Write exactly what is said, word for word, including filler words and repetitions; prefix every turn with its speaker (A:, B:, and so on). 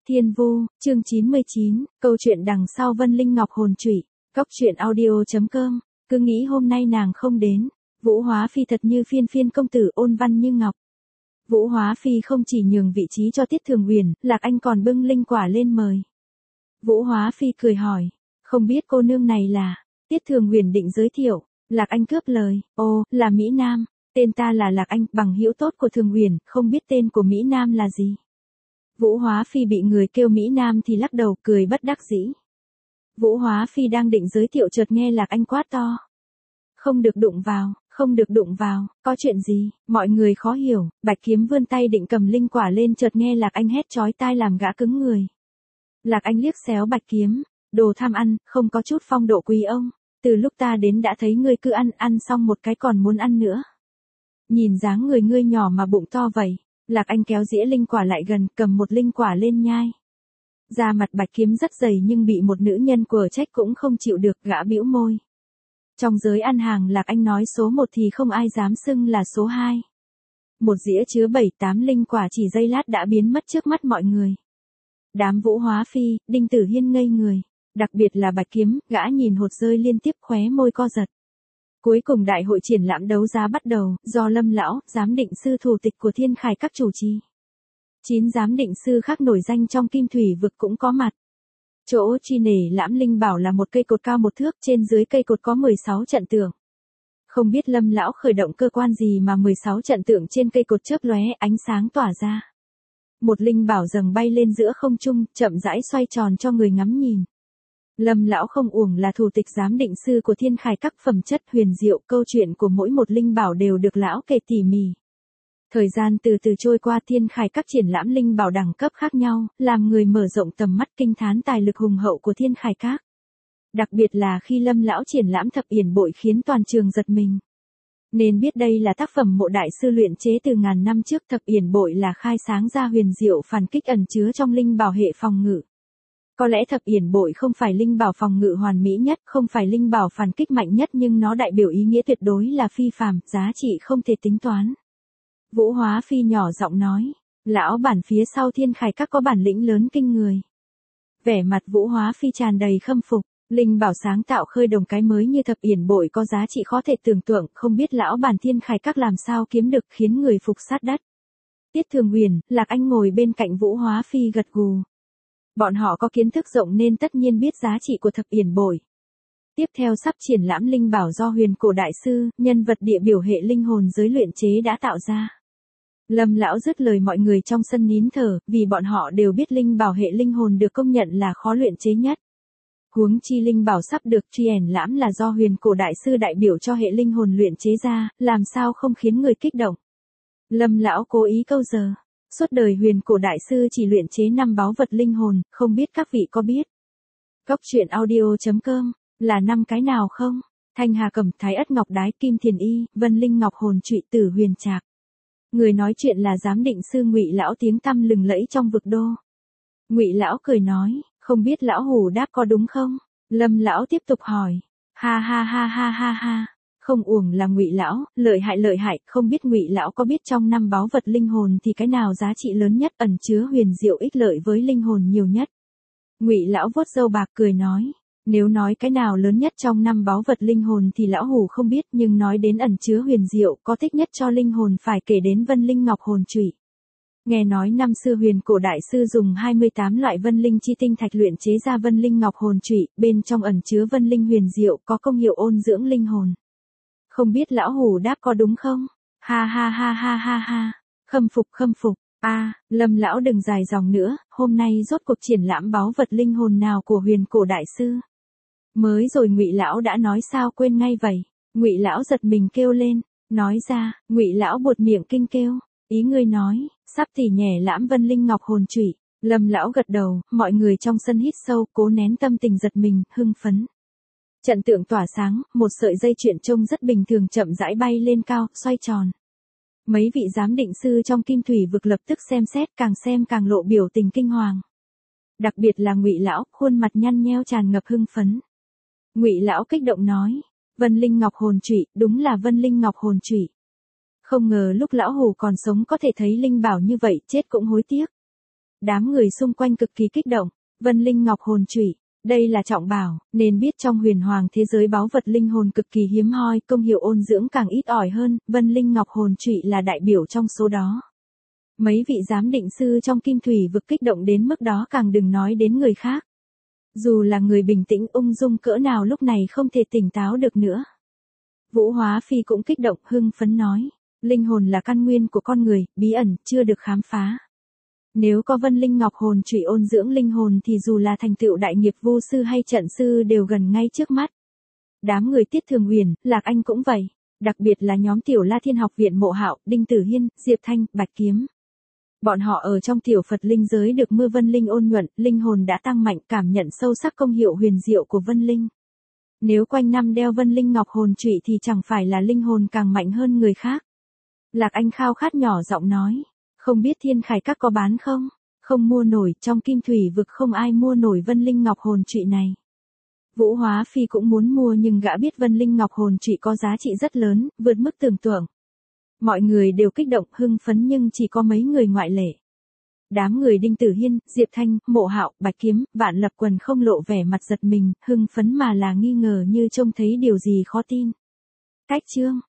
A: Thiên Vu, chương chín mươi chín, câu chuyện đằng sau Vân Linh Ngọc hồn trụy, cốc truyện audio chấm com, cứ nghĩ hôm nay nàng không đến, Vũ Hóa Phi thật như phiên phiên công tử ôn văn như ngọc. Vũ Hóa Phi không chỉ nhường vị trí cho Tiết Thường Huyền, Lạc Anh còn bưng linh quả lên mời. Vũ Hóa Phi cười hỏi, không biết cô nương này là, Tiết Thường Huyền định giới thiệu, Lạc Anh cướp lời, ồ, là Mỹ Nam, tên ta là Lạc Anh, bằng hữu tốt của Thường Huyền, không biết tên của Mỹ Nam là gì. Vũ Hóa Phi bị người kêu Mỹ Nam thì lắc đầu cười bất đắc dĩ. Vũ Hóa Phi đang định giới thiệu chợt nghe Lạc Anh quát to. Không được đụng vào, không được đụng vào, có chuyện gì, mọi người khó hiểu, Bạch Kiếm vươn tay định cầm linh quả lên chợt nghe Lạc Anh hét chói tai làm gã cứng người. Lạc Anh liếc xéo Bạch Kiếm, đồ tham ăn, không có chút phong độ quý ông, từ lúc ta đến đã thấy ngươi cứ ăn, ăn xong một cái còn muốn ăn nữa. Nhìn dáng người ngươi nhỏ mà bụng to vậy. Lạc Anh kéo dĩa linh quả lại gần, cầm một linh quả lên nhai. Da mặt Bạch Kiếm rất dày nhưng bị một nữ nhân của trách cũng không chịu được, gã bĩu môi. Trong giới ăn hàng Lạc Anh nói số một thì không ai dám xưng là số hai. Một dĩa chứa bảy tám linh quả chỉ giây lát đã biến mất trước mắt mọi người. Đám Vũ Hóa Phi, Đinh Tử Hiên ngây người, đặc biệt là Bạch Kiếm, gã nhìn hột rơi liên tiếp khóe môi co giật. Cuối cùng đại hội triển lãm đấu giá bắt đầu, do Lâm Lão, giám định sư thủ tịch của Thiên Khải Các chủ trì. Chín giám định sư khác nổi danh trong Kim Thủy vực cũng có mặt. Chỗ chi nể Lãm Linh Bảo là một cây cột cao một thước, trên dưới cây cột có mười sáu trận tượng. Không biết Lâm Lão khởi động cơ quan gì mà mười sáu trận tượng trên cây cột chớp lóe ánh sáng tỏa ra. Một linh bảo dần bay lên giữa không trung, chậm rãi xoay tròn cho người ngắm nhìn. Lâm Lão không uổng là thủ tịch giám định sư của Thiên Khải Các, phẩm chất huyền diệu, câu chuyện của mỗi một linh bảo đều được lão kể tỉ mỉ. Thời gian từ từ trôi qua, Thiên Khải Các triển lãm linh bảo đẳng cấp khác nhau, làm người mở rộng tầm mắt kinh thán tài lực hùng hậu của Thiên Khải Các. Đặc biệt là khi Lâm Lão triển lãm thập yển bội khiến toàn trường giật mình. Nên biết đây là tác phẩm mộ đại sư luyện chế từ ngàn năm trước, thập yển bội là khai sáng ra huyền diệu phản kích ẩn chứa trong linh bảo hệ phòng ngự. Có lẽ thập yển bội không phải linh bảo phòng ngự hoàn mỹ nhất, không phải linh bảo phản kích mạnh nhất nhưng nó đại biểu ý nghĩa tuyệt đối là phi phàm, giá trị không thể tính toán. Vũ Hóa Phi nhỏ giọng nói, lão bản phía sau Thiên Khải Các có bản lĩnh lớn kinh người. Vẻ mặt Vũ Hóa Phi tràn đầy khâm phục, linh bảo sáng tạo khơi đồng cái mới như thập yển bội có giá trị khó thể tưởng tượng, không biết lão bản Thiên Khải Các làm sao kiếm được khiến người phục sát đất. Tiết Thường Huyền, Lạc Anh ngồi bên cạnh Vũ Hóa Phi gật gù. Bọn họ có kiến thức rộng nên tất nhiên biết giá trị của thập yển bội. Tiếp theo sắp triển lãm linh bảo do Huyền Cổ Đại Sư, nhân vật địa biểu hệ linh hồn giới luyện chế đã tạo ra. Lâm Lão dứt lời mọi người trong sân nín thở, vì bọn họ đều biết linh bảo hệ linh hồn được công nhận là khó luyện chế nhất. Huống chi linh bảo sắp được triển lãm là do Huyền Cổ Đại Sư đại biểu cho hệ linh hồn luyện chế ra, làm sao không khiến người kích động. Lâm Lão cố ý câu giờ. Suốt đời Huyền Cổ Đại Sư chỉ luyện chế năm báu vật linh hồn, không biết các vị có biết. Cốc truyện audio chấm com, là năm cái nào không? Thanh Hà Cẩm, Thái Ất Ngọc Đái, Kim Thiền Y, Vân Linh Ngọc hồn trụy, Tử Huyền Trạc. Người nói chuyện là giám định sư Ngụy Lão, tiếng tăm lừng lẫy trong vực đô. Ngụy Lão cười nói, không biết lão hủ đáp có đúng không? Lâm Lão tiếp tục hỏi, ha ha ha ha ha ha. Không uổng là Ngụy Lão, lợi hại lợi hại, không biết Ngụy Lão có biết trong năm báu vật linh hồn thì cái nào giá trị lớn nhất, ẩn chứa huyền diệu ích lợi với linh hồn nhiều nhất. Ngụy Lão vuốt râu bạc cười nói, nếu nói cái nào lớn nhất trong năm báu vật linh hồn thì lão hủ không biết, nhưng nói đến ẩn chứa huyền diệu có thích nhất cho linh hồn phải kể đến Vân Linh Ngọc hồn trụy. Nghe nói năm xưa Huyền Cổ Đại Sư dùng hai mươi tám loại vân linh chi tinh thạch luyện chế ra Vân Linh Ngọc hồn trụy, bên trong ẩn chứa vân linh huyền diệu có công hiệu ôn dưỡng linh hồn. Không biết lão hủ đáp có đúng không? Ha ha ha ha ha ha. Khâm phục khâm phục. A, à, Lâm Lão đừng dài dòng nữa, hôm nay rốt cuộc triển lãm báu vật linh hồn nào của Huyền Cổ Đại Sư? Mới rồi Ngụy Lão đã nói sao quên ngay vậy? Ngụy Lão giật mình kêu lên, nói ra, Ngụy Lão buột miệng kinh kêu, ý ngươi nói, sắp tỉ nhẻ lãm Vân Linh Ngọc hồn trụy. Lâm Lão gật đầu, mọi người trong sân hít sâu, cố nén tâm tình giật mình, hưng phấn. Trận tượng tỏa sáng, một sợi dây chuyền trông rất bình thường chậm rãi bay lên cao, xoay tròn. Mấy vị giám định sư trong Kim Thủy vực lập tức xem xét, càng xem càng lộ biểu tình kinh hoàng. Đặc biệt là Ngụy Lão, khuôn mặt nhăn nheo tràn ngập hưng phấn. Ngụy Lão kích động nói, Vân Linh Ngọc hồn trụy, đúng là Vân Linh Ngọc hồn trụy. Không ngờ lúc lão hủ còn sống có thể thấy linh bảo như vậy, chết cũng hối tiếc. Đám người xung quanh cực kỳ kích động. Vân Linh Ngọc hồn trụy. Đây là trọng bảo, nên biết trong huyền hoàng thế giới báu vật linh hồn cực kỳ hiếm hoi, công hiệu ôn dưỡng càng ít ỏi hơn, Vân Linh Ngọc hồn trụy là đại biểu trong số đó. Mấy vị giám định sư trong kim thủy vực kích động đến mức đó càng đừng nói đến người khác. Dù là người bình tĩnh ung dung cỡ nào lúc này không thể tỉnh táo được nữa. Vũ Hóa Phi cũng kích động hưng phấn nói, linh hồn là căn nguyên của con người, bí ẩn, chưa được khám phá. Nếu có Vân Linh Ngọc hồn trụy ôn dưỡng linh hồn thì dù là thành tựu đại nghiệp vô sư hay trận sư đều gần ngay trước mắt. Đám người Tiết Thường Huyền, Lạc Anh cũng vậy, đặc biệt là nhóm Tiểu La Thiên học viện Mộ Hạo, Đinh Tử Hiên, Diệp Thanh, Bạch Kiếm. Bọn họ ở trong tiểu Phật linh giới được mưa Vân Linh ôn nhuận, linh hồn đã tăng mạnh, cảm nhận sâu sắc công hiệu huyền diệu của Vân Linh. Nếu quanh năm đeo Vân Linh Ngọc hồn trụy thì chẳng phải là linh hồn càng mạnh hơn người khác. Lạc Anh khao khát nhỏ giọng nói, không biết Thiên Khải Các có bán không? Không mua nổi, trong kim thủy vực không ai mua nổi Vân Linh Ngọc hồn trụy này. Vũ Hóa Phi cũng muốn mua nhưng gã biết Vân Linh Ngọc hồn trụy có giá trị rất lớn, vượt mức tưởng tượng. Mọi người đều kích động hưng phấn nhưng chỉ có mấy người ngoại lệ. Đám người Đinh Tử Hiên, Diệp Thanh, Mộ Hạo, Bạch Kiếm, Vạn Lập Quần không lộ vẻ mặt giật mình, hưng phấn mà là nghi ngờ như trông thấy điều gì khó tin. Cách chương